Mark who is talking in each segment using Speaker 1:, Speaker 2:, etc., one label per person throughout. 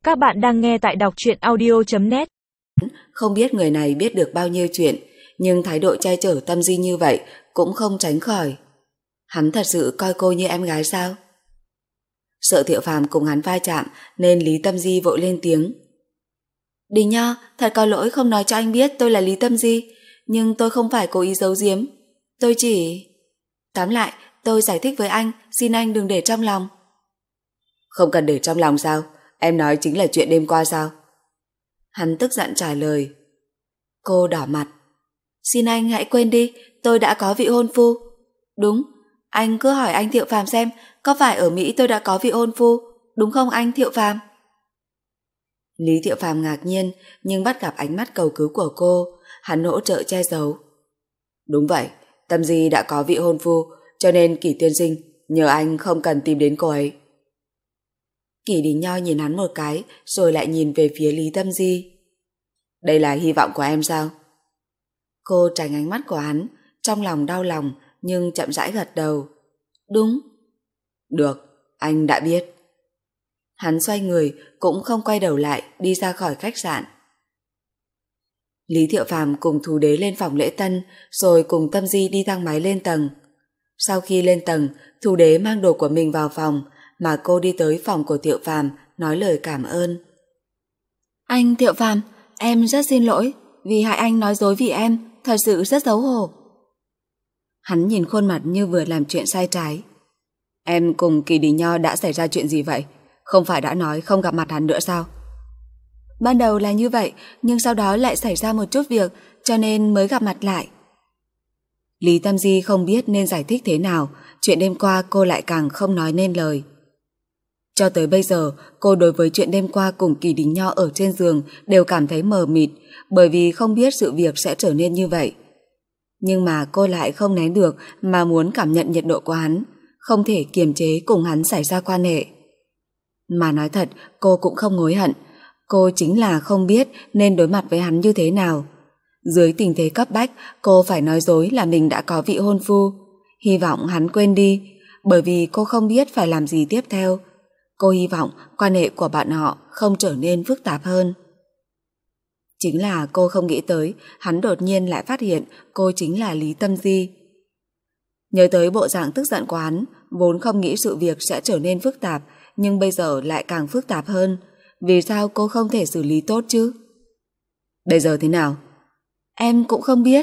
Speaker 1: Các bạn đang nghe tại đọc truyện audio.net.
Speaker 2: Không biết người này biết được bao nhiêu chuyện, nhưng thái độ che chở Tâm Di như vậy cũng không tránh khỏi. Hắn thật sự coi cô như em gái sao? Sợ Thiệu Phàm cùng hắn va chạm nên Lý Tâm Di vội lên tiếng. Đình Nho, thật có lỗi không nói cho anh biết tôi là Lý Tâm Di, nhưng tôi không phải cố ý giấu giếm. Tôi chỉ... Tóm lại, tôi giải thích với anh, xin anh đừng để trong lòng. Không cần để trong lòng sao? Em nói chính là chuyện đêm qua sao? Hắn tức giận trả lời. Cô đỏ mặt. Xin anh hãy quên đi, tôi đã có vị hôn phu. Đúng, anh cứ hỏi anh Thiệu Phàm xem, có phải ở Mỹ tôi đã có vị hôn phu, đúng không anh Thiệu Phàm? Lý Thiệu Phàm ngạc nhiên, nhưng bắt gặp ánh mắt cầu cứu của cô, hắn hỗ trợ che giấu. Đúng vậy, Tâm Di đã có vị hôn phu, cho nên Kỷ tiên sinh nhờ anh không cần tìm đến cô ấy. Kỷ Đình Nho nhìn hắn một cái, rồi lại nhìn về phía Lý Tâm Di. Đây là hy vọng của em sao? Cô tránh ánh mắt của hắn, trong lòng đau lòng, nhưng chậm rãi gật đầu. Đúng. Được, anh đã biết. Hắn xoay người, cũng không quay đầu lại, đi ra khỏi khách sạn. Lý Thiệu Phàm cùng Thù Đế lên phòng lễ tân, rồi cùng Tâm Di đi thang máy lên tầng. Sau khi lên tầng, Thù Đế mang đồ của mình vào phòng, mà cô đi tới phòng của Thiệu Phàm nói lời cảm ơn. Anh Thiệu Phàm, em rất xin lỗi, vì hại anh nói dối vì em, thật sự rất xấu hổ. Hắn nhìn khuôn mặt như vừa làm chuyện sai trái. Em cùng Kỳ Đình Nho đã xảy ra chuyện gì vậy? Không phải đã nói không gặp mặt hắn nữa sao? Ban đầu là như vậy, nhưng sau đó lại xảy ra một chút việc, cho nên mới gặp mặt lại. Lý Tâm Di không biết nên giải thích thế nào, chuyện đêm qua cô lại càng không nói nên lời. Cho tới bây giờ, cô đối với chuyện đêm qua cùng Kỳ Đình Nho ở trên giường đều cảm thấy mờ mịt, bởi vì không biết sự việc sẽ trở nên như vậy. Nhưng mà cô lại không nén được mà muốn cảm nhận nhiệt độ của hắn, không thể kiềm chế cùng hắn xảy ra quan hệ. Mà nói thật, cô cũng không hối hận, cô chính là không biết nên đối mặt với hắn như thế nào. Dưới tình thế cấp bách, cô phải nói dối là mình đã có vị hôn phu, hy vọng hắn quên đi, bởi vì cô không biết phải làm gì tiếp theo. Cô hy vọng quan hệ của bạn họ không trở nên phức tạp hơn. Chính là cô không nghĩ tới, hắn đột nhiên lại phát hiện cô chính là Lý Tâm Di. Nhớ tới bộ dạng tức giận của hắn, vốn không nghĩ sự việc sẽ trở nên phức tạp, nhưng bây giờ lại càng phức tạp hơn. Vì sao cô không thể xử lý tốt chứ? Bây giờ thế nào? Em cũng không biết.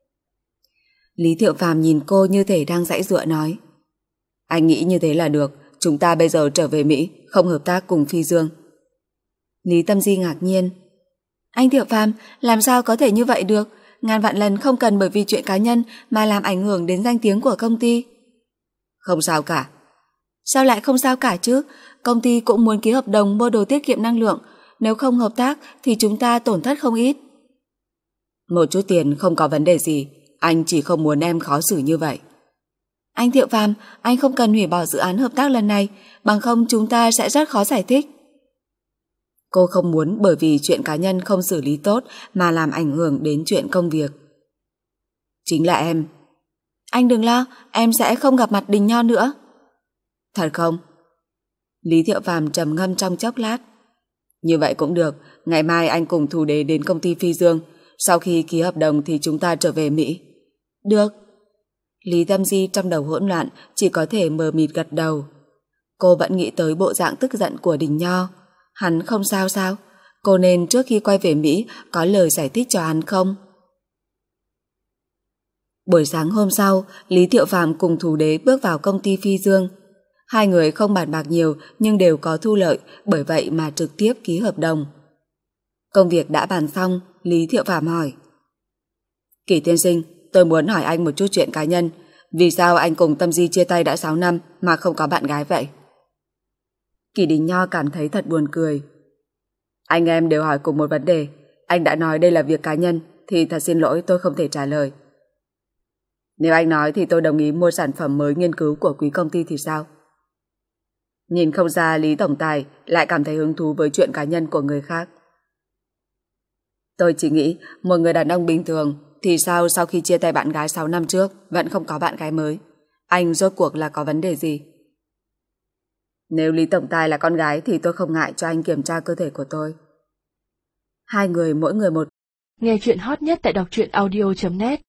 Speaker 2: Lý Thiệu Phàm nhìn cô như thể đang giãy giụa nói. Anh nghĩ như thế là được, chúng ta bây giờ trở về Mỹ, không hợp tác cùng Phi Dương. Lý Tâm Di ngạc nhiên. Anh Thiệu Phàm, làm sao có thể như vậy được? Ngàn vạn lần không cần bởi vì chuyện cá nhân mà làm ảnh hưởng đến danh tiếng của công ty. Không sao cả. Sao lại không sao cả chứ? Công ty cũng muốn ký hợp đồng mua đồ tiết kiệm năng lượng, nếu không hợp tác thì chúng ta tổn thất không ít. Một chút tiền không có vấn đề gì, anh chỉ không muốn em khó xử như vậy. Anh Thiệu Phàm, anh không cần hủy bỏ dự án hợp tác lần này, bằng không chúng ta sẽ rất khó giải thích. Cô không muốn bởi vì chuyện cá nhân không xử lý tốt mà làm ảnh hưởng đến chuyện công việc. Chính là em. Anh đừng lo, em sẽ không gặp mặt Đình Nho nữa. Thật không? Lý Thiệu Phàm trầm ngâm trong chốc lát. Như vậy cũng được, ngày mai anh cùng Thù Đế đến công ty Phi Dương, sau khi ký hợp đồng thì chúng ta trở về Mỹ. Được. Lý Tâm Di trong đầu hỗn loạn, chỉ có thể mờ mịt gật đầu. Cô vẫn nghĩ tới bộ dạng tức giận của Đình Nho. Hắn không sao sao? Cô nên trước khi quay về Mỹ có lời giải thích cho hắn không? Buổi sáng hôm sau, Lý Thiệu Phàm cùng Thù Đế bước vào công ty Phi Dương. Hai người không bàn bạc nhiều nhưng đều có thu lợi, bởi vậy mà trực tiếp ký hợp đồng. Công việc đã bàn xong, Lý Thiệu Phàm hỏi. Kỷ tiên sinh, tôi muốn hỏi anh một chút chuyện cá nhân. Vì sao anh cùng Tâm Di chia tay đã 6 năm mà không có bạn gái vậy? Kỷ Đình Nho cảm thấy thật buồn cười. Anh em đều hỏi cùng một vấn đề. Anh đã nói đây là việc cá nhân thì thật xin lỗi tôi không thể trả lời. Nếu anh nói thì tôi đồng ý mua sản phẩm mới nghiên cứu của quý công ty thì sao? Nhìn không ra Lý Tổng Tài lại cảm thấy hứng thú với chuyện cá nhân của người khác. Tôi chỉ nghĩ một người đàn ông bình thường thì sao sau khi chia tay bạn gái 6 năm trước vẫn không có bạn gái mới? Anh rốt cuộc là có vấn đề gì? Nếu Lý Tổng Tài là con gái thì tôi không ngại cho anh kiểm tra cơ thể của tôi. Hai người mỗi người một.
Speaker 1: Nghe chuyện hot nhất tại đọc truyện audio.net